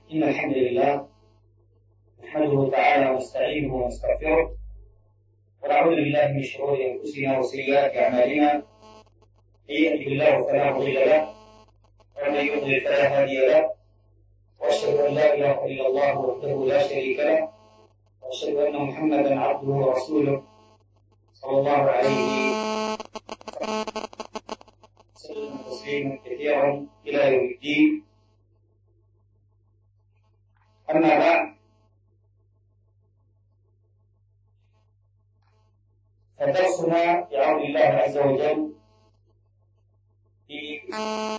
إن الحمد لله نحمده تعالى ونستعينه ونستغفره ونعوذ بالله من شرور أنفسنا وسيئات أعمالنا. من يهده الله فلا مضل له ومن يضلل فلا هادي له، وأشهد أن لا إله إلا الله وحده لا شريك له، وأشهد أن محمدا عبده ورسوله صلى الله عليه وسلم تسليما كثيرا إلى يوم الدين. أما بعد، فدرسنا بعون الله عز وجل في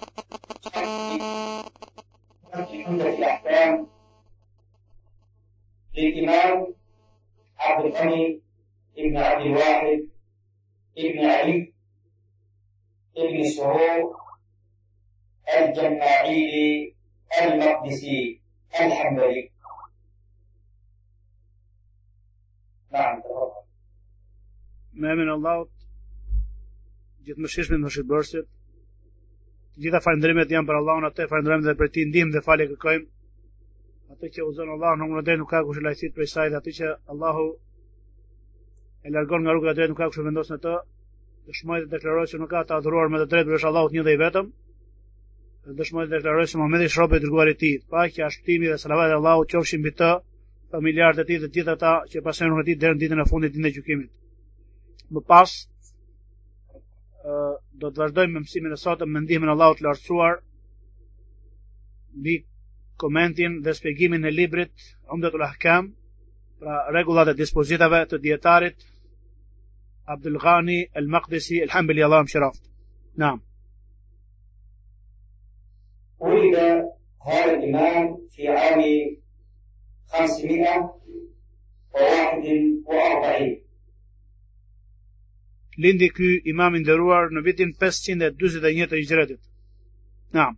عمدة الأحكام للإمام عبد الغني ابن عبد الواحد ابن علي ابن سرور الجماعيلي المقدسي الحنبلي. نعم تفضل. Me emrin e Allahut, gjithë mëshirshmit mëshirbërësit, të gjitha falënderimet janë për Allahun, atë falënderojmë dhe për ti ndihmë dhe falje kërkojmë. Atë që udhëzon Allahu në drejtë nuk ka kush lajësit prej saj, dhe atë që Allahu e largon nga rruga e drejtë nuk ka kush vendos në të. Dëshmoj të deklaroj se nuk ka të adhuruar me të drejtë përveç Allahut një dhe i vetëm. Dhe dëshmoj të deklaroj se Muhamedi është robi i dërguar i tij. Paqja, shtimi dhe selavati i Allahut qofshin mbi të, familjarët e tij dhe të gjithë ata që pasojnë rrugën e tij deri në ditën e fundit, ditën e gjykimit. Më pas do të vazhdojmë me mësimin e sotëm me ndihmën e Allahut të lartësuar mbi komentin dhe shpjegimin e librit Umdatul Ahkam, pra rregullat e dispozitave të dietarit Abdul Ghani al-Maqdisi al-Hanbali, Allahu mëshiroft. Naam. ولد هذا الإمام في عام 541. Lindi ky imam i nderuar në vitin 541 të Hijretit. Naam.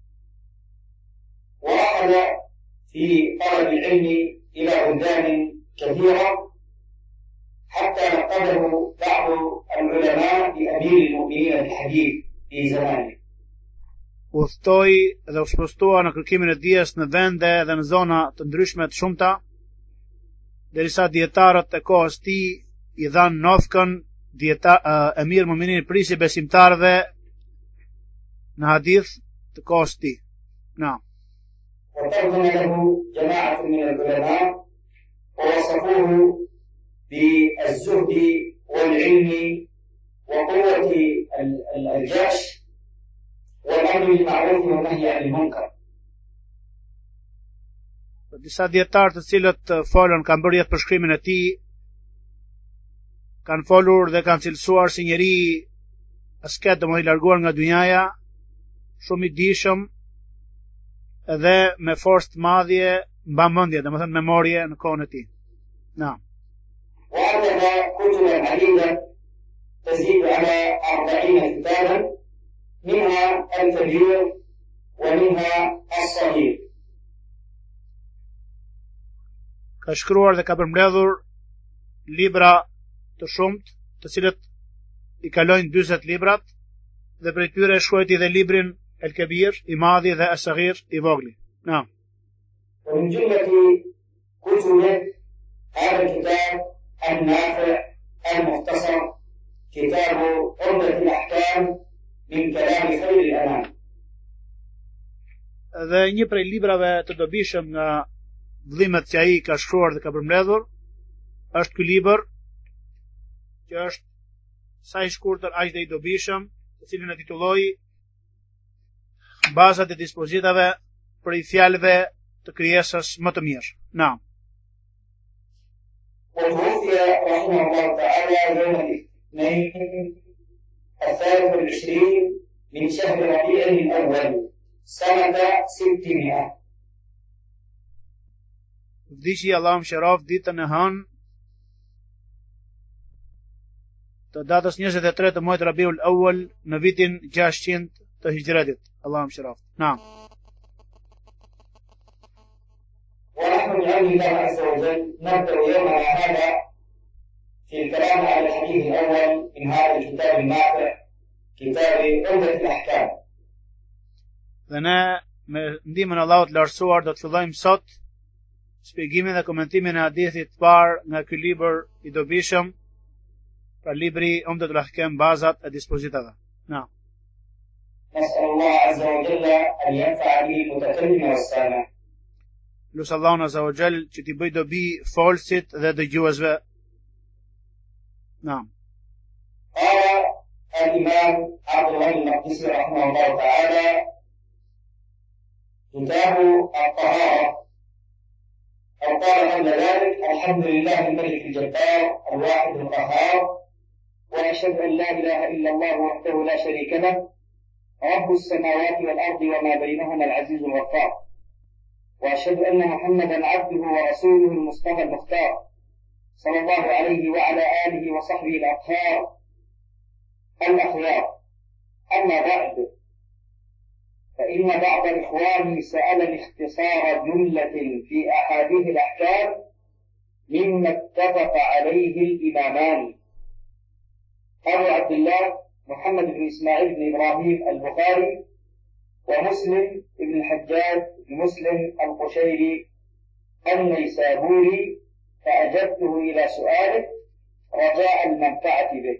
وأخذ في طلب العلم إلى بلدان كثيرة حتى لقبه بعض العلماء بأمير المؤمنين في الحديث في زمانه. Udhtoi dhe u shpostua në kërkimin e dijes në vende dhe në zona të ndryshme të shumta, derisa dietarët e kohës tij i dhanë nofkën Emir Mu'minin, prisi besimtarëve në hadith të kohës tij. Na. وترجم له جماعة من العلماء ووصفوه بالزهد والعلم وقوة الجأش والأمر بالمعروف والنهي عن المنكر. Disa dietarë të cilët folën kanë bërë jetë për shkrimin e tij, kanë folur dhe kanë cilësuar si njeri asket, domethënë i larguar nga dynjaja, shumë i dijshëm edhe me forcë të madhe, mbamendje, domethënë memorie në kohën e tij. Na. وألف كتبا عديدة تزيد على 40 كتابا، منها الكبير ومنها الصغير. Ka shkruar dhe ka përmbledhur libra të shumt, të cilët i kalojnë 40 librat, dhe prej tyre shkruajti dhe librin El Kebir i madhi dhe As-Saghir i vogli. Na. ومن جملة كتبه هذا الكتاب النافع المختصر، كتاب عمدة الأحكام من كلام خير الأنام. Dhe një prej librave të dobishëm nga vëllimet që ai ka shkruar dhe ka përmbledhur është ky libër, që është sa i shkurtër aq dhe i dobishëm, të cilin e titulloi Bazat e dispozitave për i fjalëve të krijesës më të mirë. Na. وتوفي رحمه الله تعالى يوم الاثنين 23 من شهر ربيع الأول سنة 600. Vdiqi Allahu mëshiroft ditën e hënë të datës 23 të muajit Rabiul Awwal në vitin 600 të Hijretit. Allahu mëshiroft. Naam. ونحن بعون الله عز وجل نبدأ يومنا هذا في الكلام على الحديث الأول من هذا الكتاب النافع، كتاب عمدة الأحكام. Dhe ne me ndihmën e Allahut lartësuar do të fillojmë sot shpjegimin dhe komentimin e hadithit të parë nga ky libër i dobishëm, pra libri Umdatul Ahkam, bazat e dispozitave. Na. نسأل الله عز وجل أن ينفع به المتكلم والسامع. Lusë Allahun Azza wa Jall që t'i bëj dobi folësit dhe dëgjuesve. Naam. قال الإمام عبد الغني المقدسي رحمه الله تعالى: كتاب الطهارة. أو قال قبل ذلك: الحمد لله الملك الجبار الواحد القهار، وأشهد أن لا إله إلا الله وحده لا شريك له، رب السماوات والأرض وما بينهما العزيز الغفار، وأشهد أن محمدا عبده ورسوله المصطفى المختار، صلى الله عليه وعلى آله وصحبه الأطهار الأخيار. أما بعد، فإن بعض إخواني سألني اختصار جملة في أحاديث الأحكام مما اتفق عليه الإمامان أبو عبد الله محمد بن إسماعيل بن إبراهيم البخاري، ومسلم بن الحجاج بن مسلم القشيري النيسابوري، فأجبته إلى سؤاله رجاء المنفعة به.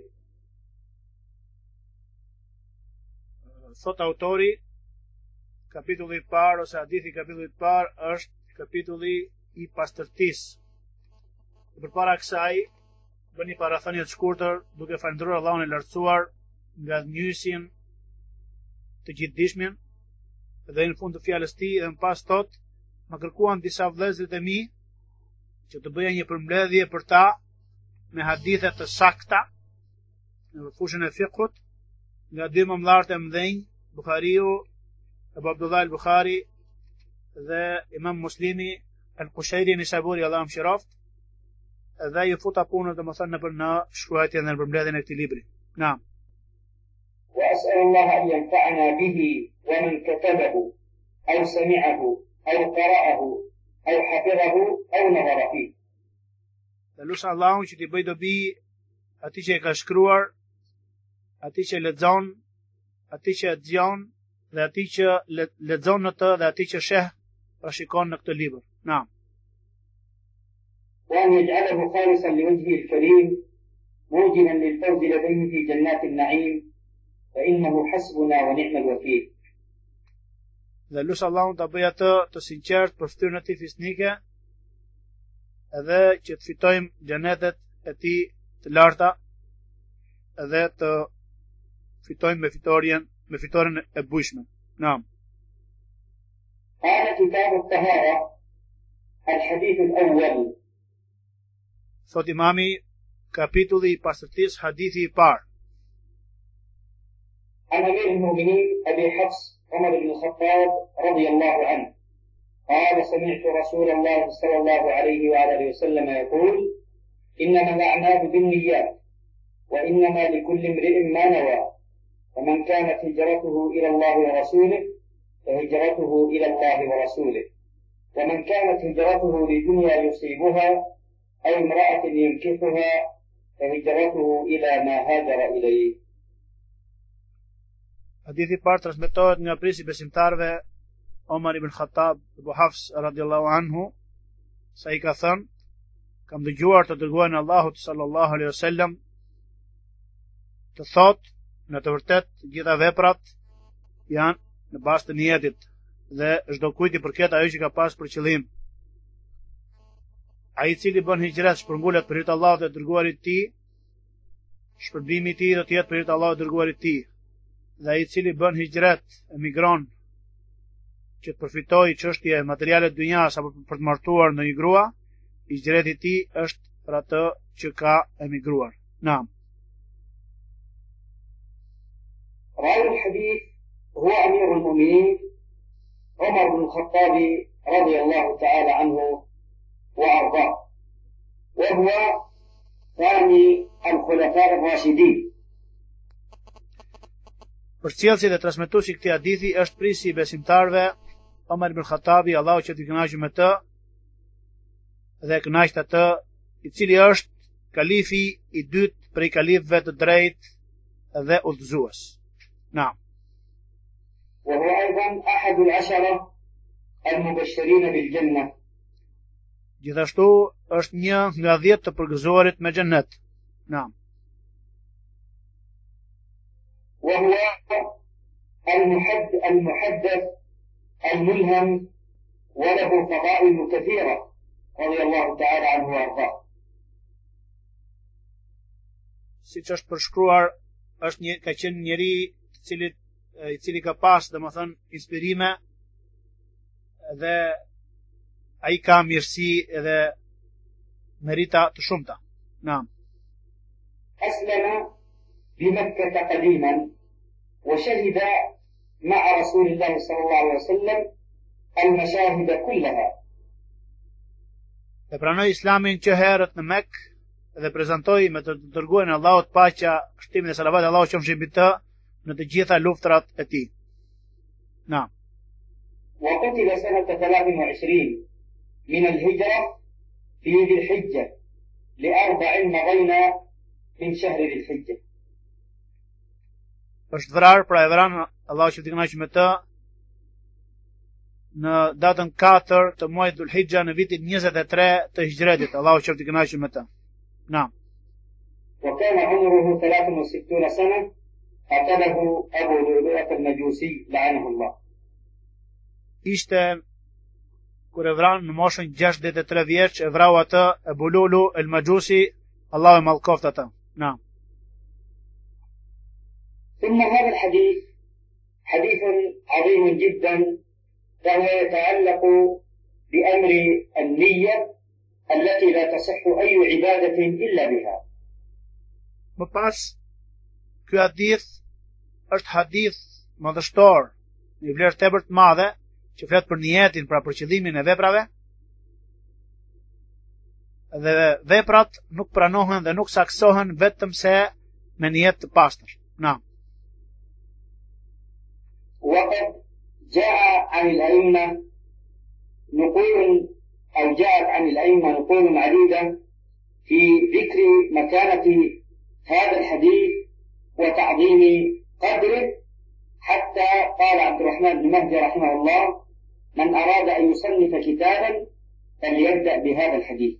Thot autori, kapitulli i parë ose hadithi kapitulli i parë është kapitulli i pastërtisë. Përpara kësaj, bën një parathënie të shkurtër duke falendëruar Allahun e lartësuar nga njësin të gjithdijshëm, dhe në fund të fjalës tij dhe më pas thot: më kërkuan disa vëllezërit e mi që të bëja një përmbledhje për ta me hadithe të sakta në fushën e fiqhut nga dy mëmdharët e mëdhenj, Buhariu, Abu Abdullah al-Bukhari dhe Imam Muslimi al-Qushayri Nisaburi, Allah mëshiroft, dhe ju futa punën domethënë në shkruajtjen dhe në përmbledhjen e këtij libri. Naam. وأسأل الله أن ينفعنا به ومن كتبه أو سمعه أو قرأه أو حفظه أو نظر فيه. Dhe lusë Allahun që t'i bëj dobi ati që e ka shkruar, ati që lexon, ati që e dëgjon dhe ati që lexon në të dhe ati që sheh pra shikon në këtë libër. Naam. وأن يجعله خالصا لوجهه الكريم موجبا للفوز لديه في جنات النعيم فإنه حسبنا ونعم الوكيل. Dhe lusë Allahun të bëj atë të sinqert për fytyrën e tij fisnike, edhe që të fitojmë xhenetet e tij të larta, edhe të fitojmë me fitoren e bujshme. Naam. قال كتاب الطهارة الحديث الأول. Thot imami, kapitulli i pastërtisë, hadithi i parë. عن أمير المؤمنين أبي حفص عمر بن الخطاب رضي الله عنه قال: سمعت رسول الله صلى الله عليه وآله وسلم يقول: إنما الأعمال بالنيات وإنما لكل امرئ ما نوى، ومن كانت هجرته إلى الله ورسوله فهجرته إلى الله ورسوله، ومن كانت هجرته لدنيا يصيبها أو امرأة ينكحها فهجرته إلى ما هاجر إليه. Hadithi parë transmetohet nga prisi besimtarve Omar ibn Khattab Abu Hafs radiallahu anhu, sa i ka thënë: kam dëgjuar të dërguarin e Allahut sallallahu alaihi wasallam të thotë, në të vërtet gjitha veprat janë në bazë të niyetit dhe çdo kujt i përket ajo që ka pas për qëllim. Ai i cili bën hijret shpërngulet për hir të Allahut dhe dërguarit të tij, shpërbimi i tij do të jetë për hir të Allahut dhe dërguarit të tij. Dhe ai i cili bën hijret, emigron që të përfitojë çështje materiale të dunjas apo për të martuar ndonjë grua, hijreti i tij është për atë që ka emigruar. Naam. راوي الحديث هو أمير المؤمنين عمر بن الخطاب رضي الله تعالى عنه وأرضاه، وهو ثاني الخلفاء الراشدين. Përcjellësi dhe transmetuesi i këtij hadithi është prisi i besimtarve Omar ibn Khattabi, Allahu që t'i kënaqë me të dhe kënaqet atë, i cili është kalifi i dytë prej kalifëve të drejtë dhe udhëzues. Naam. وهو أيضا أحد العشرة المبشرين بالجنة. Gjithashtu është një nga 10 të përgëzuarit me xhennet. Naam. وهو المحدث الملهم وله فضائل كثيرة رضي الله تعالى عنه وارضاه. Siç është përshkruar, është ka qenë njeri i cili ka pas, domethënë, inspirime dhe ai ka mirësi edhe merita të shumta. Naam. أسلم بمكة قديما وشهد مع رسول الله صلى الله عليه وسلم المشاهد كلها. E pranoi Islamin që herët në Mekë dhe prezantoi me të dërguarin e Allahut paqja, shtimin e salavatit Allahu qofshin mbi të në të gjitha luftrat e tij. Naam. وقتل سنة 23 من الهجرة في ذي الحجة ل4 مضينا من شهر ذي الحجة. Është vrarë, pra e vranë Allahu që të kënaqë me të në datën 4 të muajit Dhul Hijja në vitin 23 të Hijretit. Allahu që të kënaqë me të. Naam. وكان عمره 63 سنة قتله أبو لؤلؤة المجوسي لعنه الله. Ishte kur e vranë në moshën 63 vjeç, e vrau atë Abu Lulu el Majusi, Allahu e mallkoft atë. Naam. ثم هذا الحديث حديث عظيم جدا وهو يتعلق بأمر النية التي لا تصح أي عبادة إلا بها. Më pas, ky hadith është hadith madhështor, një vlerë tepër të madhe, që flet për niyetin, pra për qëllimin e veprave. Dhe veprat nuk pranohen dhe nuk saksohen vetëm se me niyet të pastër. Naam. وقد جاء عن الأئمة نقول أو جاءت عن الأئمة نقول عديدة في ذكر مكانة هذا الحديث وتعظيم قدره، حتى قال عبد الرحمن بن مهدي رحمه الله: من أراد أن يصنف كتابا فليبدأ بهذا الحديث.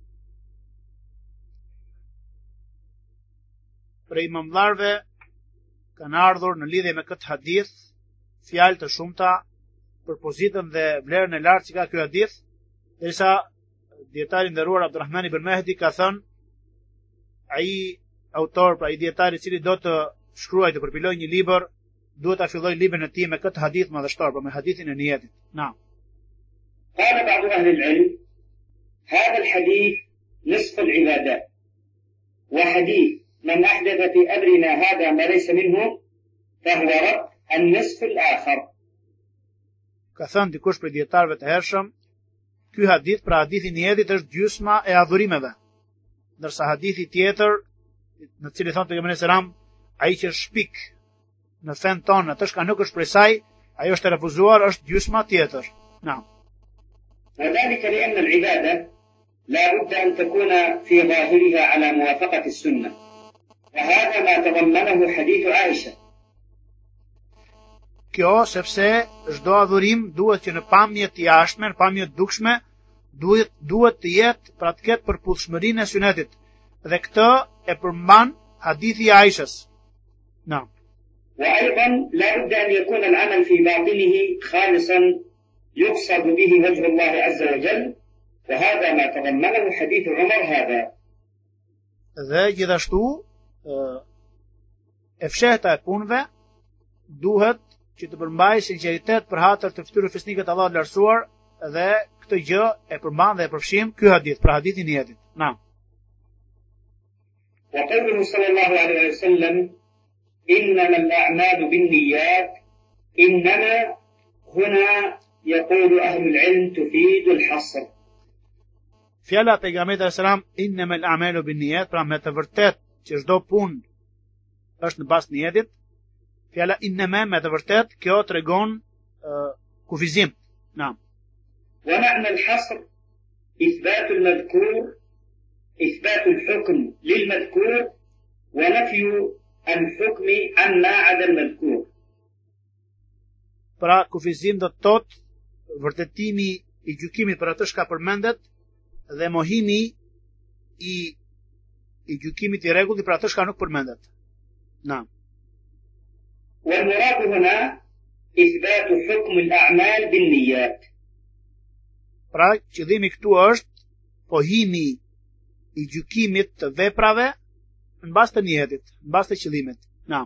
Prej imamlarve kanë ardhur në lidhje me këtë hadith fjalë të shumta për pozitën dhe vlerën e lartë që ka ky hadith, derisa dietari nderuar Abdulrahman ibn Mehdi ka thënë, ai autor, pra ai dietari i cili do të shkruajë të përpilojë një libër, duhet ta fillojë librin e tij me këtë hadith madhështor, pra me hadithin e niyetit. Naam. قال بعض أهل العلم: هذا الحديث نصف العبادات، وحديث من أحدث في أمرنا هذا ما ليس منه فهو رد النصف الآخر. Ka thënë dikush për dietarëve të hershëm, ky hadith, pra hadithi i niyetit, është gjysma e adhurimeve, ndërsa hadithi tjetër, në cilin thonë pejgamberi selam, ai që shpik në fen tonë, atë që nuk është prej saj, ajo është e refuzuar, është gjysma tjetër. Naam. وذلك لأن العبادة لا بد أن تكون في ظاهرها على موافقة السنة، وهذا ما تضمنه حديث عائشة. Kjo sepse çdo adhurim duhet që në pamje të jashtme, në pamje të dukshme, duhet të jetë pra të ketë përputhshmërinë e sunetit. Dhe këtë e përmban hadithi i Aishës. Naam. وأيضا لا بد أن يكون العمل في باطنه خالصا يقصد به وجه الله عز وجل، وهذا ما تضمنه حديث عمر هذا. Dhe gjithashtu e fshehta e punëve duhet që të përmbajë sinqeritet për hatër të fytyrës fisnikët Allahut lartësuar, dhe këtë gjë e përmban dhe e përfshim ky hadith, pra hadithi i niyetit. Naam. وقوله صلى الله عليه وسلم: إنما الأعمال بالنيات، إنما هنا يقول أهل العلم تفيد الحصر. Fjala e pejgamberit sallallahu alajhi wasallam, innamal a'malu binniyat, pra me të vërtet që çdo punë është në bazë të niyetit. Fjala innama me të vërtet kjo tregon kufizim. Naam. ومعنى الحصر إثبات المذكور، إثبات الحكم للمذكور ونفي الحكم عما عدا المذكور. Pra kufizim do të thotë vërtetimi i gjykimit për atë çka përmendet dhe mohimi i gjykimit i rregullt për atë çka nuk përmendet. Na. والمراد هنا إثبات حكم الأعمال بالنيات. Pra, qëllimi këtu është pohimi i gjykimit të veprave në bazë të niyetit, në bazë të qëllimit. Na.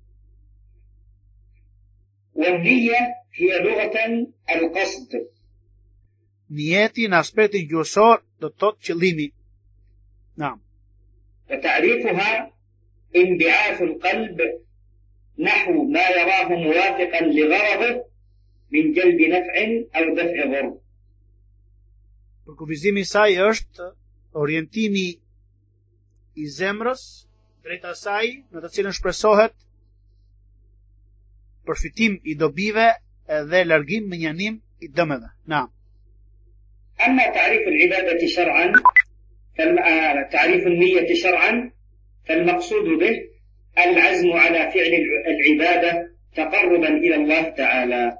والنية هي لغة القصد. Niyeti në aspektin gjuhësor do të thotë qëllimi. Na. وتعريفها انبعاث القلب نحو ما يراه موافقا لغرضه من جلب نفع أو دفع ضر. Për kufizimi i saj është orientimi i zemrës drejt asaj në të cilën shpresohet përfitim i dobive dhe largim menjanim i dëmeve. Na. أما تعريف العبادة شرعا تعريف النية شرعا فالمقصود به العزم على فعل العبادة تقربا إلى الله تعالى.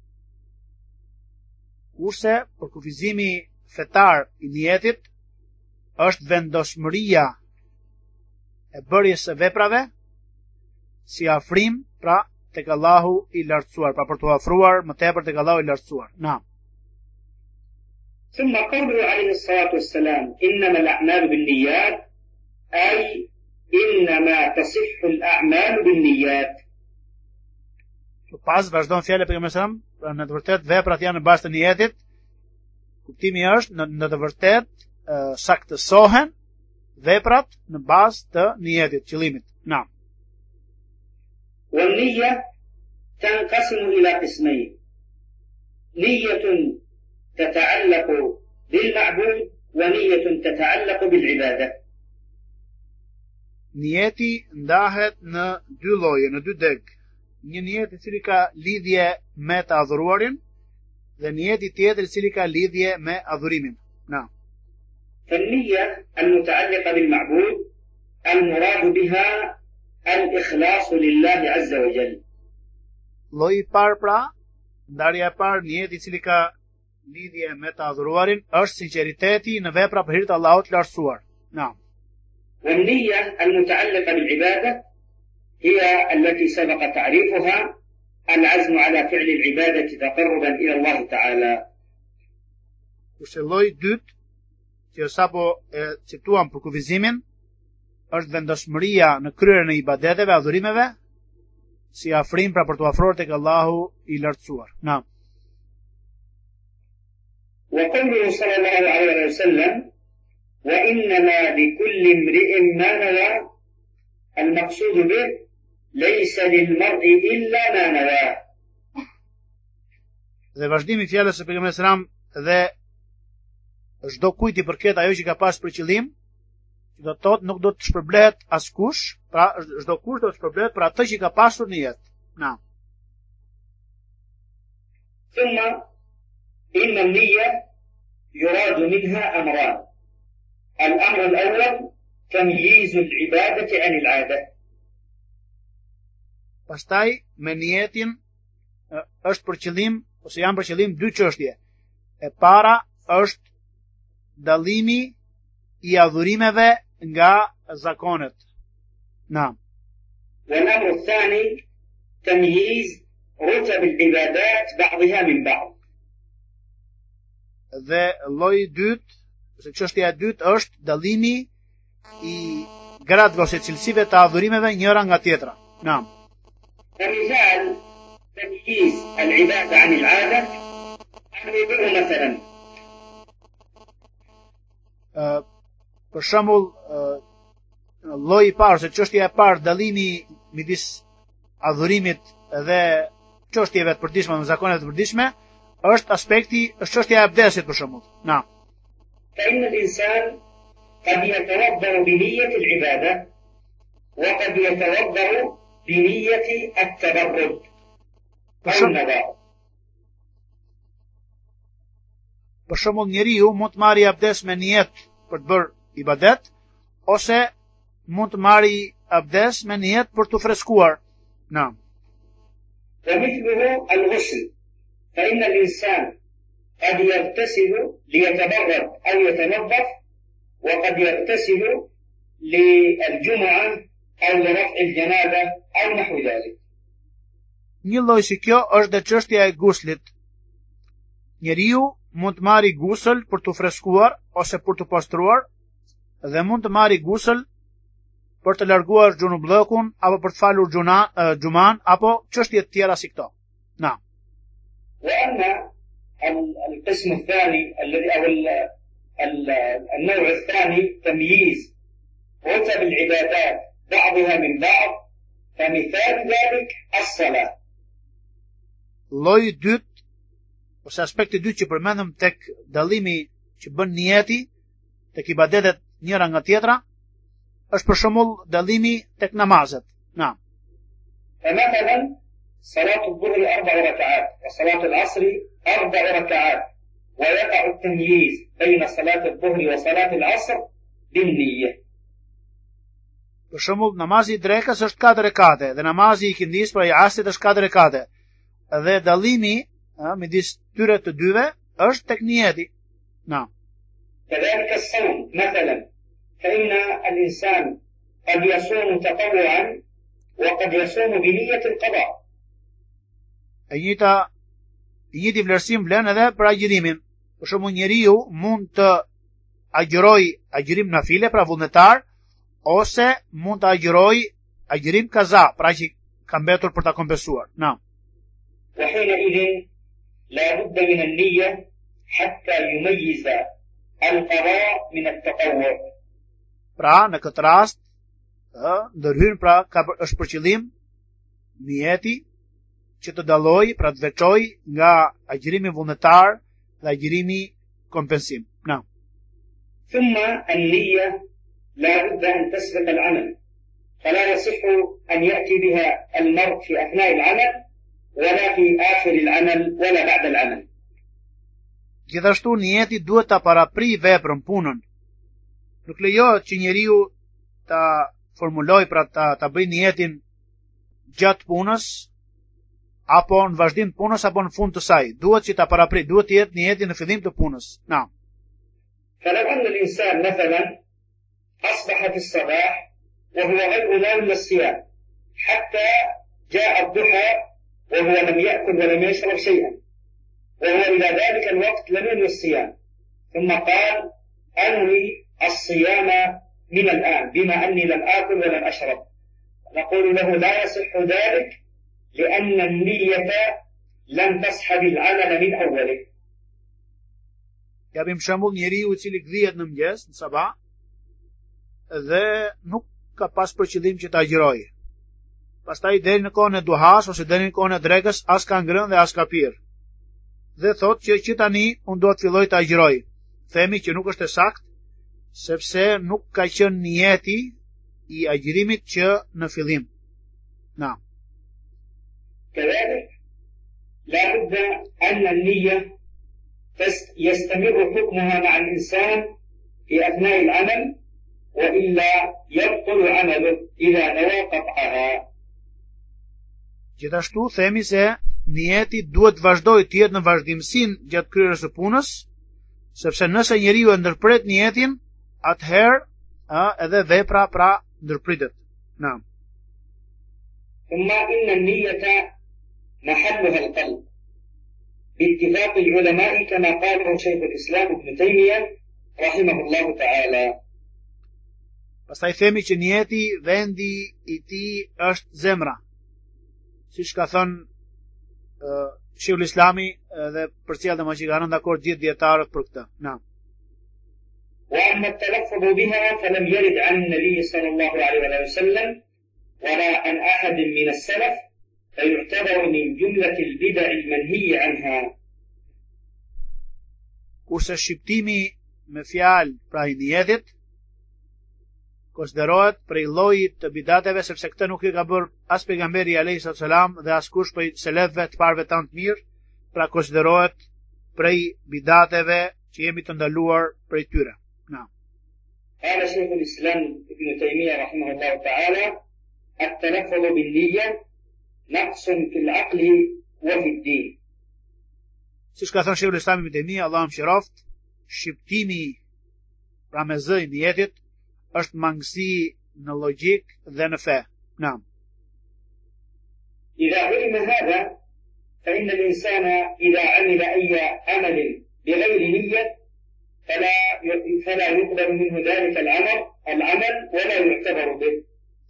Kurse për kufizimi fetar i niyetit është vendosmëria e bërjes së veprave si afrim pra tek Allahu i lartësuar, pra për të afruar më tepër tek Allahu i lartësuar. Na. ثم قوله عليه الصلاة والسلام إنما الأعمال بالنيات أي إنما تصح الأعمال بالنيات. Pas vazhdon fjalë pejgamberit sallam, pra në të vërtetë veprat janë në bazë të niyetit. Kuptimi është në të vërtetë saktësohen veprat në bazë të niyetit, qëllimit. Na. والنية تنقسم إلى قسمين نية تتعلق بالمعبود ونية تتعلق بالعبادة. Niyeti ndahet në dy lloje, në dy deg. Një nijet i cili ka lidhje me të adhuruarin dhe niyeti tjetër i cili ka lidhje me adhurimin. Na. فالنية المتعلقة بالمعبود المراد بها الإخلاص لله عز وجل. Lloji i parë pra, ndarja e parë, niyeti i cili ka lidhje me të adhuruarin është sinqeriteti në vepra për hir të Allahut të lartësuar. Na. والنية المتعلقة بالعبادة هي التي سبق تعريفها العزم على فعل العبادة تقربا إلى الله تعالى. Kurse lloji i dytë, që sapo e cituam për kufizimin, është vendosmëria në kryerjen e ibadeteve, adhurimeve, si afrim pra për të afruar tek Allahu i lartësuar. Na. وقوله صلى الله عليه وسلم وإنما لكل امرئ ما نوى المقصود به ليس للمرء إلا ما نوى. Dhe vazhdimi i fjalës së pejgamberit sallam dhe çdo kujt i përket ajo që ka pas për qëllim, që do të thotë nuk do të shpërblehet askush, pra çdo kush do të shpërblehet për atë që ka pasur në jetë. Na. ثم إن النية يراد منها أمران. الأمر الأول تمييز العبادة عن العادة. Pastaj me niyetin është për qëllim ose janë për qëllim dy çështje. E para është dallimi i adhurimeve nga zakonet. Na. والأمر الثاني تمييز رتب العبادات بعضها من بعض. Dhe lloji i dytë, ose çështja e dytë është dallimi i gradëve ose cilësive të adhurimeve njëra nga tjetra. Na. فمثال تمييز العبادة عن العادة الوضوء مثلا. Për shembull, lloji i parë ose çështja e parë, dallimi midis adhurimit dhe çështjeve të përditshme, në zakonet të përditshme, është çështja e abdesit për shembull. Na. فإن الإنسان قد يتوضأ بنية العبادة وقد يتوضأ بنية التبرد أو النظافة. Për shembull, njeriu mund të marrë abdes me nijet për të bërë ibadet, ose mund të marrë abdes me nijet për të freskuar. Na. ومثله الغسل، فإن الإنسان قد يغتسل ليتبرد أو يتنظف، وقد يغتسل للجمعة أو لرفع الجنابة أو نحو ذلك. Një lloj si kjo është dhe çështja e guslit. Njeriu mund të marrë gusl për të freskuar ose për të pastruar, dhe mund të marrë gusl për të larguar xhunullëkun apo për të falur xhuman apo çështje të tjera si këto. Na. وأما القسم الثاني الذي أو النوع الثاني تمييز رتب العبادات بعضها من بعض، فمثال ذلك الصلاة. Lloji i dytë ose aspekti i dytë që përmendëm tek dallimi që bën niyeti tek ibadetet njëra nga tjetra është për shembull dallimi tek namazet. Na. فمثلا صلاة الظهر 4 ركعات وصلاة العصر 4 ركعات، ويقع التمييز بين صلاة الظهر وصلاة العصر بالنية. Për shembull, namazi i drekës është 4 rekate dhe namazi i ikindis pra i asrit është 4 rekate. Dhe dallimi midis tyre të dyve është tek niyeti. Na. كذلك الصوم مثلا، فإن الإنسان قد يصوم تطوعا وقد يصوم بنية القضاء. E njëjti vlerësim vlen edhe për agjërimin. Për shembull, njeriu mund të agjërojë agjërim nafile pra vullnetar, ose mund të agjërojë agjërim kaza, pra që ka mbetur për ta kompensuar. Na. وحينئذ لا بد من النية حتى يميز القضاء من التطوع. Pra, në këtë rast, ndërhyn pra është për qëllim niyeti që të dallojë, pra të veçojë nga agjërimi vullnetar dhe agjërimi kompensim. Na. ثم النية لا بد أن تسبق العمل، فلا يصح أن يأتي بها المرء في أثناء العمل ولا في آخر العمل ولا بعد العمل. Gjithashtu niyeti duhet ta paraprijë veprën, punën. Nuk lejohet që njeriu ta formulojë pra ta bëjë niyetin gjatë punës apo në vazhdim të punës apo në fund të saj. Duhet që ta paraprijë, duhet të jetë niyeti në fillim të punës. Na. فلو أن الإنسان مثلا أصبح في الصباح وهو غير ناوي للصيام حتى جاء الضحى وهو لم يأكل ولم يشرب شيئا، وهو إلى ذلك الوقت لم ينوي الصيام، ثم قال أنوي الصيام من الآن بما أني لم آكل ولم أشرب، نقول له لا يصح ذلك لأن النية لم تصحب العمل من أوله. Japim shembull njeriu i cili gdhihet në mëngjes, në sabah, dhe nuk ka pas për qëllim që ta agjërojë. Pastaj deri në kohën e duhas ose deri në kohën e drekës as ka ngrënë dhe as ka pirë. Dhe thotë që tani unë do të filloj të agjëroj. Themi që nuk është e saktë, sepse nuk ka qenë niyeti i agjërimit që në fillim. Na. كذلك لا بد أن النية يستمر حكمها مع الإنسان في أثناء العمل، وإلا يبطل عمله إذا نوى قطعها. Gjithashtu themi se niyeti duhet të vazhdojë të jetë në vazhdimsinë gjatë kryerjes së punës, sepse nëse njeriu e ndërpret niyetin, atëherë edhe vepra pra ndërpritet. Na. ثم إن النية محلها القلب باتفاق العلماء كما قاله شيخ الإسلام ابن تيمية رحمه الله تعالى. Pastaj themi që niyeti vendi i tij është zemra. Siç ka thënë Sheikhul Islami dhe përcjell dhe që kanë rënë dakord gjithë dietarët për këtë. Na. وأما التلفظ بها فلم يرد عن النبي صلى الله عليه وسلم ولا عن أحد من السلف، فيعتبر من جملة البدع المنهي عنها. Kurse shqiptimi me fjalë pra i niyetit konsiderohet prej llojit të bidateve, sepse këtë nuk i ka bërë as pejgamberi alayhis salam dhe as kush prej selefëve të parëve tan të mirë, pra konsiderohet prej bidateve që jemi të ndaluar prej tyre. Na. قال شيخ الإسلام ابن تيمية رحمه الله تعالى: التلفظ بالنية نقص في العقل وفي الدين. Siç ka thënë Sheikhul Islami Ibn Taymija, Allah më shiroft, shqiptimi pra me zë i niyetit është mangësi në logjik dhe në fe. Naam. إذا علم هذا فإن الإنسان إذا عمل أي عمل بغير نية فلا يقبل منه ذلك العمل ولا يعتبر به.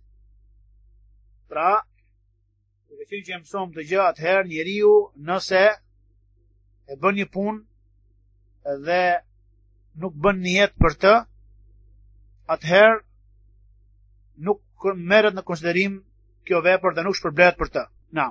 Pra, duke qenë që mësom të gjë, atëherë njeriu nëse e bën një punë dhe nuk bën nijet për të, atëherë nuk merret në konsiderim kjo vepër dhe nuk shpërblet për të. Naam.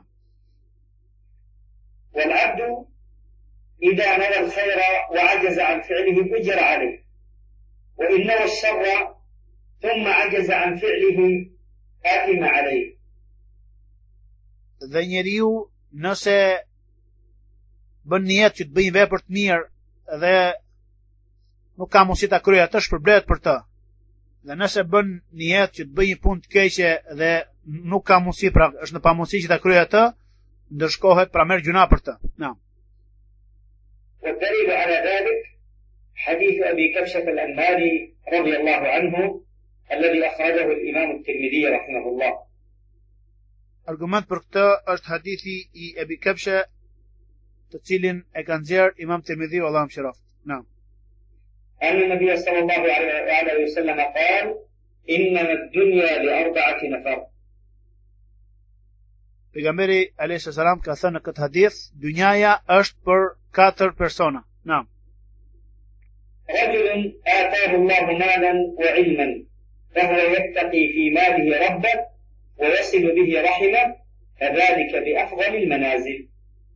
والعبد إذا نوى الخير وعجز عن فعله أجر عليه، وإن نوى الشر ثم عجز عن فعله آثم عليه. Dhe njeriu nëse bën nijet që të bëjë vepër të mirë dhe nuk ka mundësi ta kryejë atë, shpërblet për të. Dhe nëse bën nijet që të bëjë një punë të keqe dhe nuk ka mundësi, pra është në pamundësi që ta kryejë atë, ndërshkohet, pra merr gjuna për të. Naam. والدليل على ذلك حديث أبي كبشة الأنماري رضي الله عنه الذي أخرجه الإمام الترمذي رحمه الله. Argument për këtë është hadithi i Ebi Kebshe, të cilin e ka nxjerrë Imam Tirmidhiu, Allah më shiroft. Naam. أن النبي صلى الله عليه وسلم قال إنما الدنيا لأربعة نفر. Pejgamberi alayhis salam ka thënë në këtë hadith, dynjaja është për 4 persona. Naam. رجل آتاه الله مالا وعلما فهو يتقي في ماله ربه ويصل به رحمه فذلك بأفضل المنازل.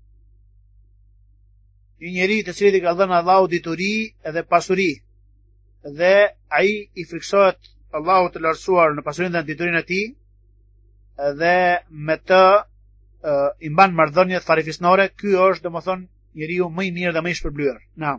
Një njeri të cilit i ka dhënë Allahu dituri edhe pasuri, dhe ai i friksohet Allahut të lartësuar në pasurinë dhe në diturinë e tij, dhe me të i mban marrëdhëniet farifisnore, ky është domethënë njeriu më i mirë dhe më i shpërblyer. Naam.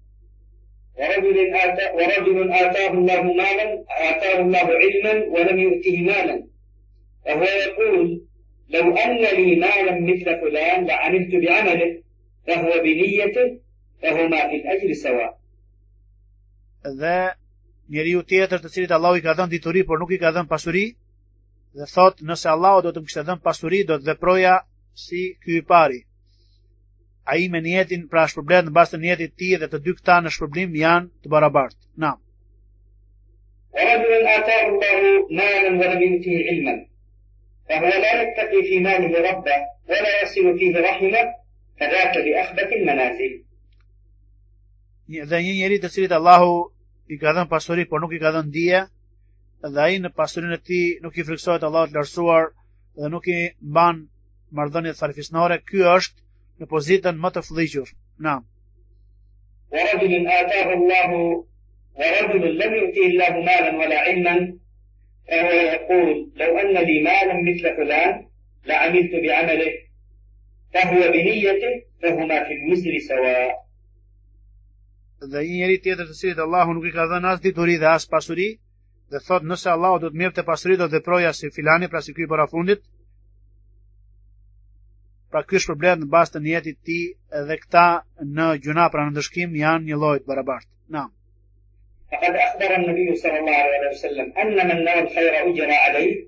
ورجل آتاه الله مالا آتاه الله علما ولم يؤته مالا فهو يقول لو أن لي مالا مثل فلان لعملت بعمله فهو بنيته فهما في الأجر سواء. Dhe njeriu tjetër të cilit Allahu i ka dhënë dituri por nuk i ka dhënë pasuri, dhe thot, nëse Allahu do të më kishte dhënë pasuri, do të veproja si ky i pari. Ai me niyetin, pra shpërblet në bazë të niyetit të tij, dhe të dy këta në shpërblim janë të barabartë. Naam. ورجل آتاه الله مالا ولم يؤته علما فهو لا يتقي في ماله ربه ولا يصل فيه رحمه فذاك بأخبث المنازل. Dhe një njeri të cilit Allahu i ka dhënë pasuri por nuk i ka dhënë dije, dhe ai në pasurinë e tij nuk i friksohet Allahut të lartësuar dhe nuk i mban marrëdhëniet farifisnore, ky është në pozitën më të fëlliqur. Naam. ورجل آتاه الله ورجل لم يؤته الله مالا ولا علما فهو يقول لو أن لي مالا مثل فلان لعملت بعمله فهو بنيته فهما في الوزر سواء. Dhe një njeri tjetër të cilit Allahu nuk i ka dhënë as dituri dhe as pasuri, dhe thot, nëse Allahu do të më jepte pasuri, do të veproja si filani, pra si ky para fundit. Pra ky shpërblet në bazë të niyetit të tij, dhe këta në gjuna, pra në ndëshkim, janë një lloj të barabartë. Naam. فقد أخبر النبي صلى الله عليه وسلم أن من نوى الخير أجر عليه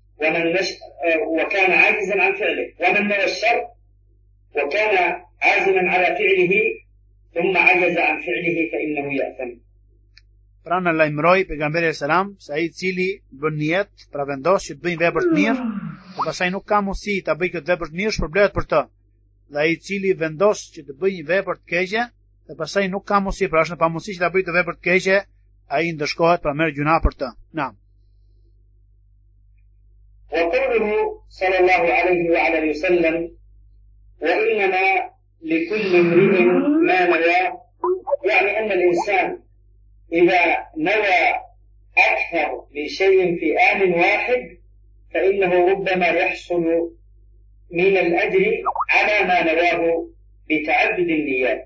وكان عاجزا عن فعله ومن نوى الشر وكان عازما على فعله ثم عجز عن فعله فإنه يأثم. Pra në lajmëroi pejgamberi selam se ai i cili bën nijet, pra vendos që të bëjë vepër të mirë, dhe pastaj nuk ka mundësi ta bëjë këtë vepër të mirë, shpërblet për të. Dhe ai i cili vendos që të bëjë një vepër të keqe, dhe pastaj nuk ka mundësi, pra është në pamundësi që ta bëjë këtë vepër të keqe, ai ndëshkohet, pra merr gjuna për të. Naam. وقوله صلى الله عليه وعلى وسلم وإنما لكل امرئ ما نوى يعني أن الإنسان إذا نوى أكثر من شيء في آن واحد فإنه ربما يحصل من الأجر على ما نواه بتعدد النيات.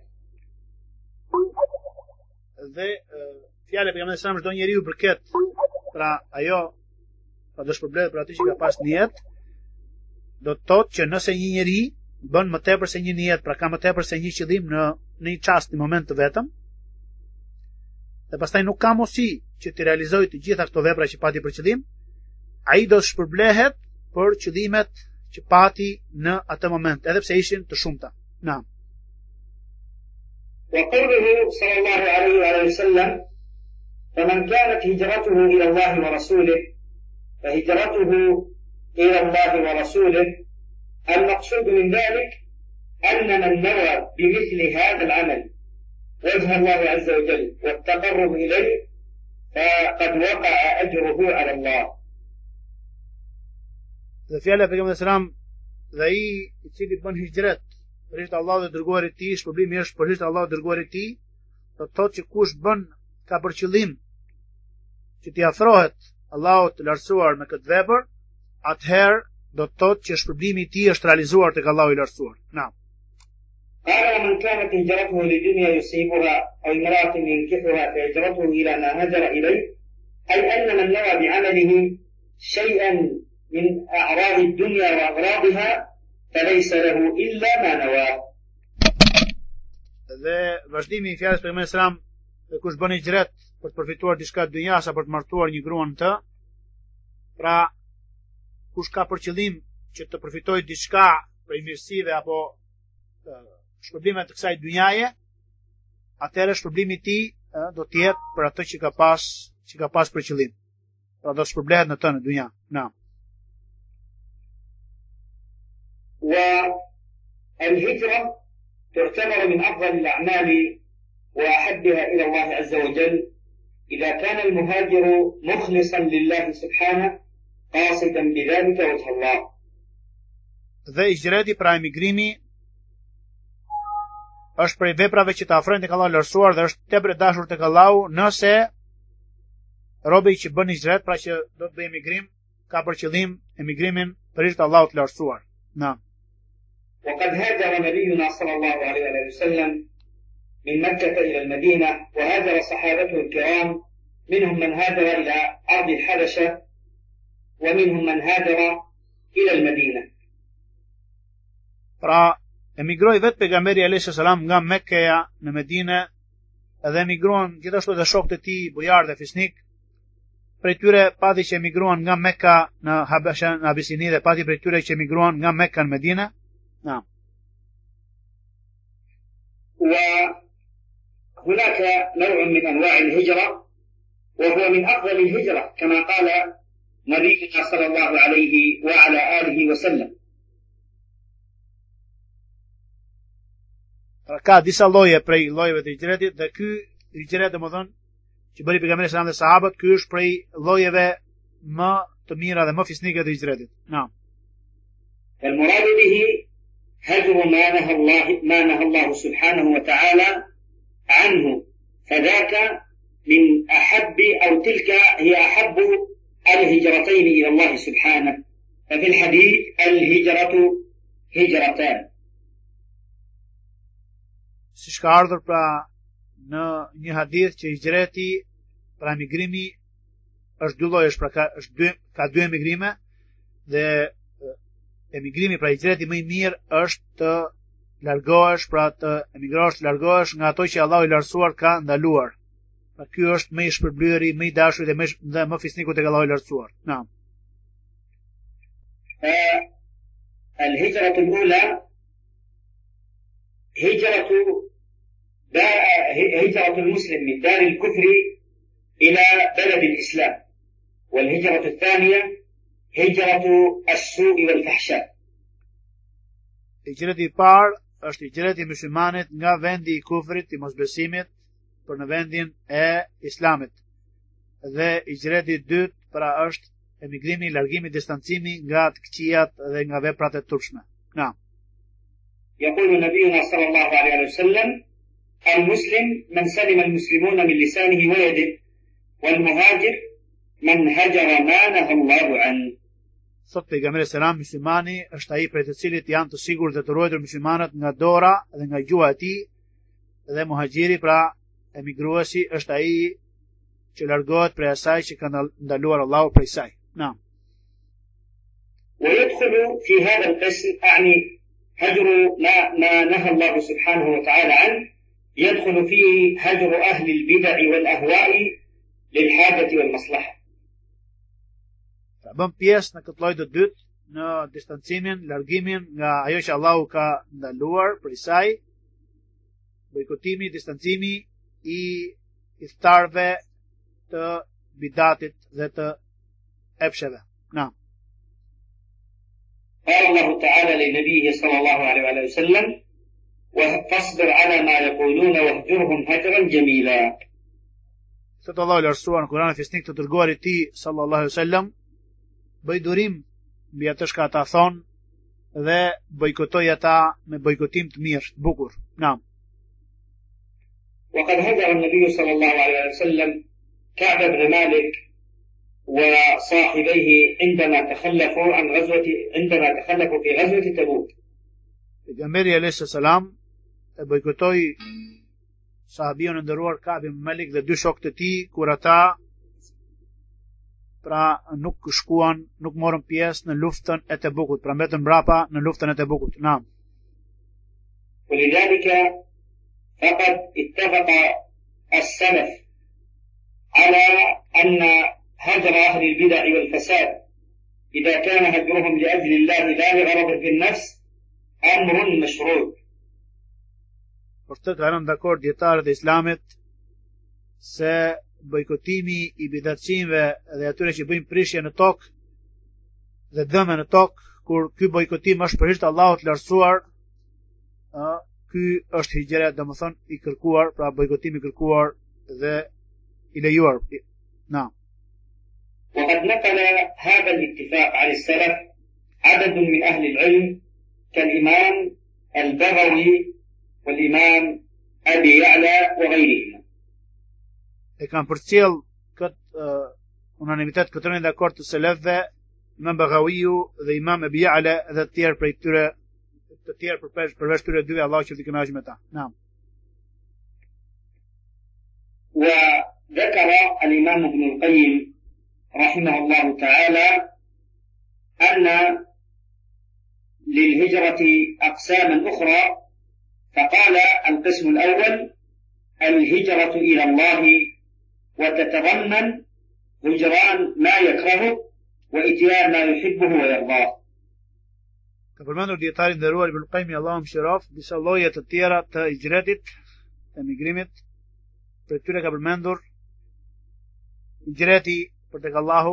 Dhe fjala e pejgamberit sa çdo njeriu përket, pra ajo pa do shpërblet për atë që ka pas nijet, do të thotë që nëse një njeri bën më tepër se një niyet, pra ka më tepër se një qëllim në një çast, në moment të vetëm, dhe pastaj nuk ka mundësi që të realizojë të gjitha këto vepra që pati për qëllim, ai do të shpërblehet për qëllimet që pati në atë moment, edhe pse ishin të shumta. Naam. وقوله صلى الله عليه وآله وسلم فمن كانت هجرته إلى الله ورسوله فهجرته إلى الله ورسوله المقصود من ذلك أن من نوى بمثل هذا العمل وجه الله عز وجل والتقرب إليه فقد وقع أجره على الله. Dhe fjala e pejgamberit sallam dhe ai i cili bën hijret për hir të Allahut dhe dërguarit të tij, shpërblimi është për hir të Allahut dhe dërguarit të tij, do të thotë që kush bën ka për qëllim që t'i afrohet Allahut të lartësuar me këtë vepër, atëherë do të thotë që shpërblimi i tij është realizuar tek Allahu i lartësuar. Naam. قال ومن كانت هجرته لدنيا يصيبها أو امرأة ينكحها فهجرته إلى ما هاجر إليه أي أن من نوى بعمله شيئا من أعراض الدنيا وأغراضها فليس له إلا ما نوى. Dhe vazhdimi i fjalës pejgamberit sallam, kush bën hijret për të përfituar diçka të dunjas apo për të martuar një gruan të, pra kush ka për qëllim që të përfitojë diçka prej mirësive apo shpërblimet të kësaj dunjaje, atëherë shpërblimi i tij do të jetë për atë që ka pas për qëllim. Pra do të shpërblehet në të në dunja. Naam. والهجرة تعتبر من أفضل الأعمال وأحبها إلى الله عز وجل إذا كان المهاجر مخلصا لله سبحانه قاصدا بذلك وجه الله. Dhe hijreti, pra emigrimi, është prej veprave që të afrojnë tek Allahu i lartësuar dhe është tepër i dashur tek Allahu nëse robi që bën hijret, pra që do të bëjë emigrim, ka për qëllim emigrimin për hir të Allahut të lartësuar. Naam. وقد هاجر نبينا صلى الله عليه وسلم من مكة إلى المدينة وهاجر صحابته الكرام منهم من هاجر إلى أرض الحبشة ومنهم من هاجر إلى المدينة. Pra emigroi vetë pejgamberi alayhis salam nga Mekkeja në Medinë, edhe emigruan gjithashtu edhe shokët e tij bujar dhe fisnik. Prej tyre pati që emigruan nga Mekka në Habesha, në Abisini, dhe pati prej tyre që emigruan nga Mekka në Medinë. نعم. وهناك نوع من أنواع الهجرة وهو من أفضل الهجرة كما قال نبينا صلى الله عليه وعلى آله وسلم. Ka disa lloje prej llojeve të hijretit dhe ky hijret domethënë që bëri pejgamberi sallallahu alajhi wasallam dhe sahabët, ky është prej llojeve më të mira dhe më fisnike të hijretit. نعم. المراد به هجر ما نهى الله سبحانه وتعالى عنه فذاك من أحب أو تلك هي أحب الهجرتين إلى الله سبحانه ففي الحديث الهجرة هجرتان. Si ka ardhur pra në një hadith që hijreti, pra emigrimi, është dy llojesh, pra ka dy emigrime dhe emigrimi, pra hijreti më i mirë është të largohesh, pra të emigrosh, të largohesh nga ato që Allahu i lartësuar ka ndaluar. Pra ky është më i shpërblyeri, më i dashur dhe më fisniku tek Allahu i lartësuar. Naam. الهجرة الأولى هجرة المسلم من دار الكفر إلى بلد الإسلام والهجرة الثانية هجرة السوء والفحشاء. Hijreti i parë është hijreti i muslimanit nga vendi i kufrit, i mosbesimit, për në vendin e islamit. Dhe hijreti i dytë pra është emigrimi, largimi, distancimi nga të këqijat dhe nga veprat e turpshme. Naam. يقول نبينا صلى الله عليه وسلم المسلم من سلم المسلمون من لسانه ويده والمهاجر من هجر ما نهى الله عنه. Sot pejgamberi selam, muslimani është ai prej të cilit janë të sigurt dhe të ruajtur muslimanët nga dora dhe nga gjuha e tij, dhe muhaxhiri, pra emigruesi, është ai që largohet prej asaj që ka ndaluar Allahu prej saj. Naam. ويدخل يدخل في هذا القسم أعني هجر ما نهى الله سبحانه وتعالى عنه، يدخل فيه هجر أهل البدع والأهواء للحاجة والمصلحة. Bën pjesë në këtë lloj të dytë në distancimin, largimin nga ajo që Allahu ka ndaluar për saj, bojkotimi, distancimi I iftarve të bidatit dhe të epsheve. Na. قال الله تعالى لنبيه صلى الله عليه وسلم: فاصبر على ما يقولون واهجرهم هجرا جميلا. Thot Allahu lartësuar në Kur'an fisnik të dërguarit ti sallallahu alaihi wasallam, bëj durim mbi atë që ata thonë dhe bojkotoj ata me bojkotim të mirë, të bukur. Naam. وقد هجر النبي صلى الله عليه وسلم كعب بن مالك وصاحبيه عندما تخلفوا في غزوة تبوك. Pejgamberi alayhis salam e bojkotoi sahabiun e nderuar Ka'b ibn Malik dhe dy shokët e tij kur ata pra nuk shkuan, nuk morën pjesë në luftën e Tebukut, pra mbetën mbrapa në luftën e Tebukut. Naam. ولذلك فقد اتفق السلف على أن هجر أهل البدع والفساد إذا كان هجرهم لأجل الله لا لغرض في النفس أمر مشروع. Për të kanë dakord dietarët e Islamit se bojkotimi I bidatçinëve dhe atyre që bëjnë prishje në tokë dhe dëme në tokë, kur ky bojkotim është për hir të Allahut lartësuar, ky është hijre, domethënë I kërkuar, pra bojkotimi I kërkuar dhe I lejuar. Na. وقد نقل هذا الاتفاق عن السلف عدد من أهل العلم كالإمام البغوي والإمام أبي يعلى وغيرهما. E kanë përcjell këtë unanimitet këtë rënë dakord të selefëve, Imam Baghawiu dhe Imam Abi Ya'la dhe të tjerë prej tyre, të tjerë përveç tyre dyve, Allahu qoftë I kënaqur me ta. Naam. وذكر الإمام ابن القيم رحمه الله تعالى أن للهجرة أقساما أخرى، فقال: القسم الأول الهجرة إلى الله، وتتضمن هجران ما يكرهه وإتيان ما يحبه ويرضاه. Ka përmendur dietari nderuar Ibn Qayyim Allahu mëshiroft disa lloje të tjera të hijretit, të emigrimit. Për tyre ka përmendur hijreti për tek Allahu,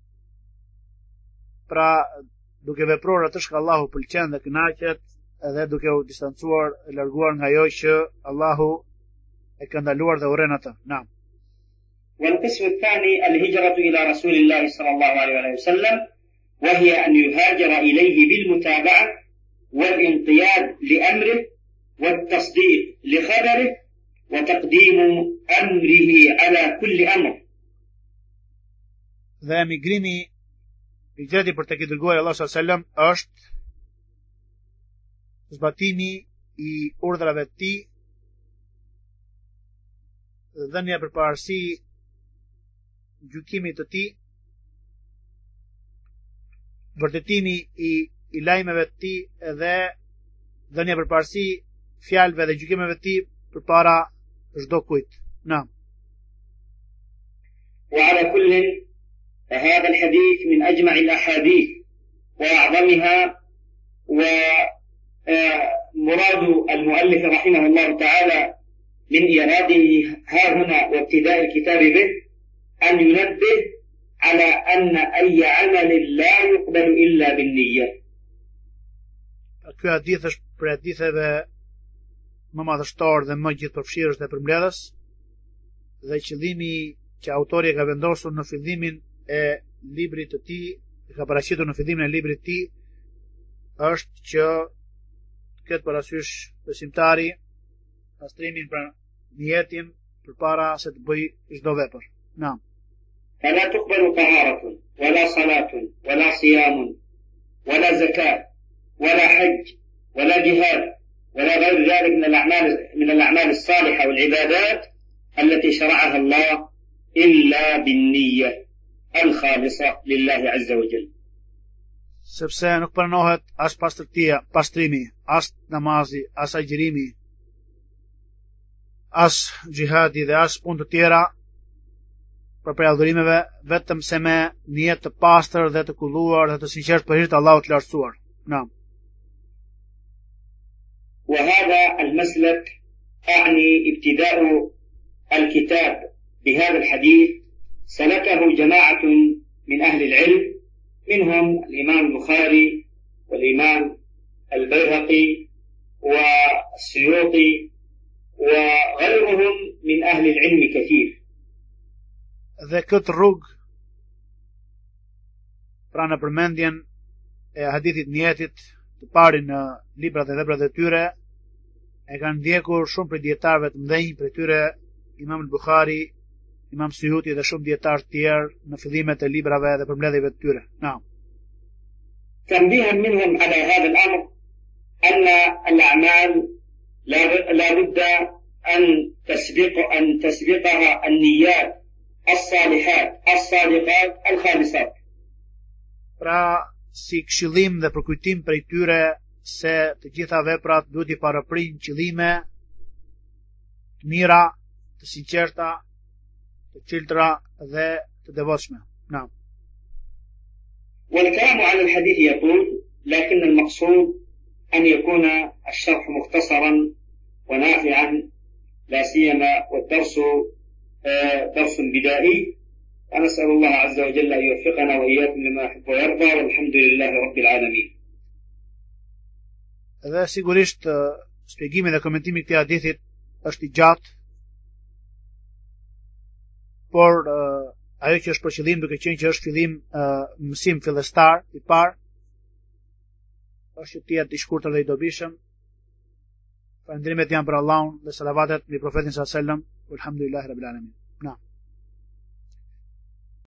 pra duke vepruar atë që Allahu pëlqen dhe kënaqet, edhe duke u distancuar e larguar nga ajo që Allahu e ka ndaluar dhe urren atë. Naam. والقسم الثاني الهجرة إلى رسول الله صلى الله عليه وسلم، وهي أن يهاجر إليه بالمتابعة والانقياد لأمره والتصديق لخبره وتقديم أمره على كل أمر. Dhe emigrimi hijreti për tek I dërguari Allah sallallahu alaihi wasallam është zbatimi I urdhrave të tij, dhënia përparësi gjykimit të tij, vërtetimi I lajmeve të tij dhe dhënia përparësi fjalëve dhe gjykimeve të tij përpara çdo kujt. Naam. وعلى كل فهذا الحديث من أجمع الأحاديث وأعظمها، ومراد المؤلف رحمه الله تعالى من إيراده ها هنا وابتداء الكتاب به أن ينبه على أن أي عمل لا يقبل إلا بالنية. Ky hadith është për haditheve më madhështor dhe më gjithëpërfshirës dhe përmbledhës, dhe qëllimi që autori ka vendosur në fillimin e librit të tij, ka paraqitur në fillimin e librit të tij, është që të ketë parasysh besimtari pastrimin për niyetin përpara se të bëj çdo vepër. Naam. فلا تقبل طهارة ولا صلاة ولا صيام ولا زكاة ولا حج ولا جهاد ولا غير ذلك من الأعمال الصالحة والعبادات التي شرعها الله إلا بالنية الخالصة لله عز وجل. sepse nuk pranohet as pastërtia, pastrimi, as namazi, as agjërimi, as gjihadi dhe as punë të tjera për adhurimeve, vetëm se me një jetë të pastër dhe të kulluar dhe të sinqert për hir të Allahut të lartësuar. Naam. وهذا المسلك أعني ابتداء الكتاب بهذا الحديث سلكه جماعة من أهل العلم منهم الإمام البخاري والإمام البيهقي والسيوطي وغيرهم من أهل العلم كثير. Dhe këtë rrugë, pra në përmendjen e hadithit njetit të parin në librat dhe veprat e tyre, e kanë ndjekur shumë prej dietarëve të mëdhenj, prej tyre Imam al-Bukhari, Imam Suyuti dhe shumë dietarë të tjerë në fillimet e librave dhe përmbledhjeve të tyre. Naam. تنبيها منهم على هذا الأمر أن الأعمال لا بد أن تسبقها النيات الصالحات الصادقات الخالصات. Pra, si këshillim dhe përkujtim prej tyre se të gjitha veprat duhet i paraprin qëllime të mira, të sinqerta, të qiltra dhe të devotshme. Naam. والكلام على الحديث يطول لكن المقصود أن يكون الشرح مختصرا ونافعا لا سيما والدرس درس بدائي. ونسأل الله عز وجل أن يوفقنا وإياكم لما يحب ويرضى والحمد لله رب العالمين. Dhe sigurisht shpjegimi dhe komentimi i këtij hadithit është i gjatë, por ajo që është për qëllim, duke qenë që është fillim mësim fillestar i parë, është që të jetë i shkurtër dhe i dobishëm. Falënderimet janë për Allahun dhe salavatet mbi profetin sallallahu alaihi wasallam. Alhamdulillahi rabbil alamin.